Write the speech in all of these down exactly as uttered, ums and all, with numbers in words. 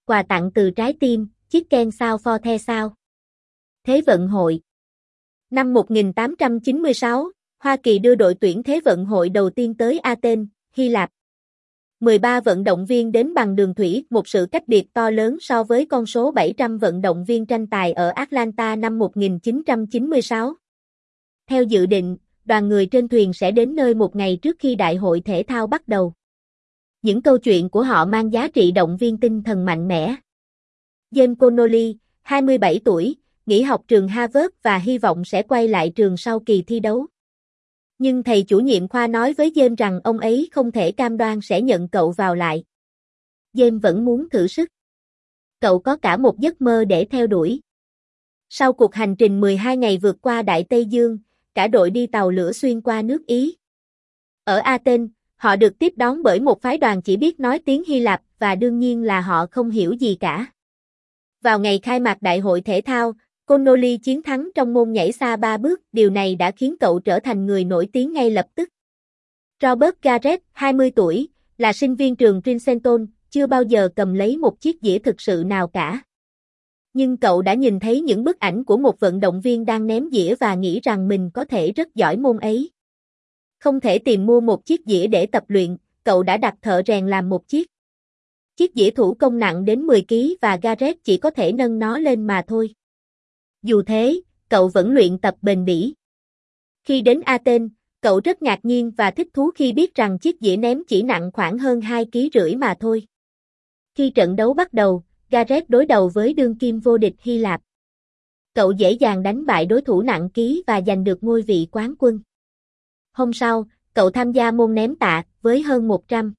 Quà tặng từ trái tim, chiếc ken sao for the sao. Thế vận hội. Năm một nghìn tám trăm chín mươi sáu, Hoa Kỳ đưa đội tuyển Thế vận hội đầu tiên tới Athens, Hy Lạp. mười ba vận động viên đến bằng đường thủy, một sự cách biệt to lớn so với con số bảy trăm vận động viên tranh tài ở Atlanta năm một nghìn chín trăm chín mươi sáu. Theo dự định, đoàn người trên thuyền sẽ đến nơi một ngày trước khi đại hội thể thao bắt đầu. Những câu chuyện của họ mang giá trị động viên tinh thần mạnh mẽ. James Connolly, hai mươi bảy tuổi, nghỉ học trường Harvard và hy vọng sẽ quay lại trường sau kỳ thi đấu. Nhưng thầy chủ nhiệm khoa nói với James rằng ông ấy không thể cam đoan sẽ nhận cậu vào lại. James vẫn muốn thử sức. Cậu có cả một giấc mơ để theo đuổi. Sau cuộc hành trình mười hai ngày vượt qua Đại Tây Dương, cả đội đi tàu lửa xuyên qua nước Ý. Ở Athens, họ được tiếp đón bởi một phái đoàn chỉ biết nói tiếng Hy Lạp và đương nhiên là họ không hiểu gì cả. Vào ngày khai mạc đại hội thể thao, Connolly chiến thắng trong môn nhảy xa ba bước, điều này đã khiến cậu trở thành người nổi tiếng ngay lập tức. Robert Garrett, hai mươi tuổi, là sinh viên trường Princeton, chưa bao giờ cầm lấy một chiếc dĩa thực sự nào cả. Nhưng cậu đã nhìn thấy những bức ảnh của một vận động viên đang ném dĩa và nghĩ rằng mình có thể rất giỏi môn ấy. Không thể tìm mua một chiếc dĩa để tập luyện, cậu đã đặt thợ rèn làm một chiếc. Chiếc dĩa thủ công nặng đến mười ki lô gam và Garrett chỉ có thể nâng nó lên mà thôi. Dù thế, cậu vẫn luyện tập bền bỉ. Khi đến Athens, cậu rất ngạc nhiên và thích thú khi biết rằng chiếc dĩa ném chỉ nặng khoảng hơn hai ki lô gam rưỡi mà thôi. Khi trận đấu bắt đầu, Garrett đối đầu với đương kim vô địch Hy Lạp. Cậu dễ dàng đánh bại đối thủ nặng ký và giành được ngôi vị quán quân. Hôm sau, cậu tham gia môn ném tạ với hơn một trăm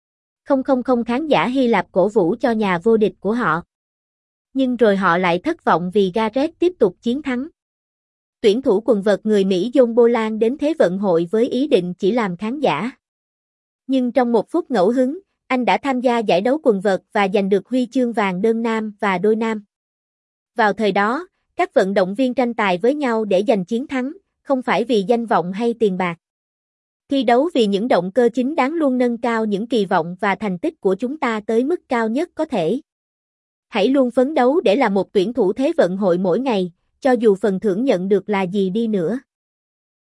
nghìn khán giả Hy Lạp cổ vũ cho nhà vô địch của họ. Nhưng rồi họ lại thất vọng vì Garrett tiếp tục chiến thắng. Tuyển thủ quần vợt người Mỹ John Boland đến Thế vận hội với ý định chỉ làm khán giả. Nhưng trong một phút ngẫu hứng, anh đã tham gia giải đấu quần vợt và giành được huy chương vàng đơn nam và đôi nam. Vào thời đó, các vận động viên tranh tài với nhau để giành chiến thắng, không phải vì danh vọng hay tiền bạc. Thi đấu vì những động cơ chính đáng luôn nâng cao những kỳ vọng và thành tích của chúng ta tới mức cao nhất có thể. Hãy luôn phấn đấu để là một tuyển thủ Thế vận hội mỗi ngày, cho dù phần thưởng nhận được là gì đi nữa.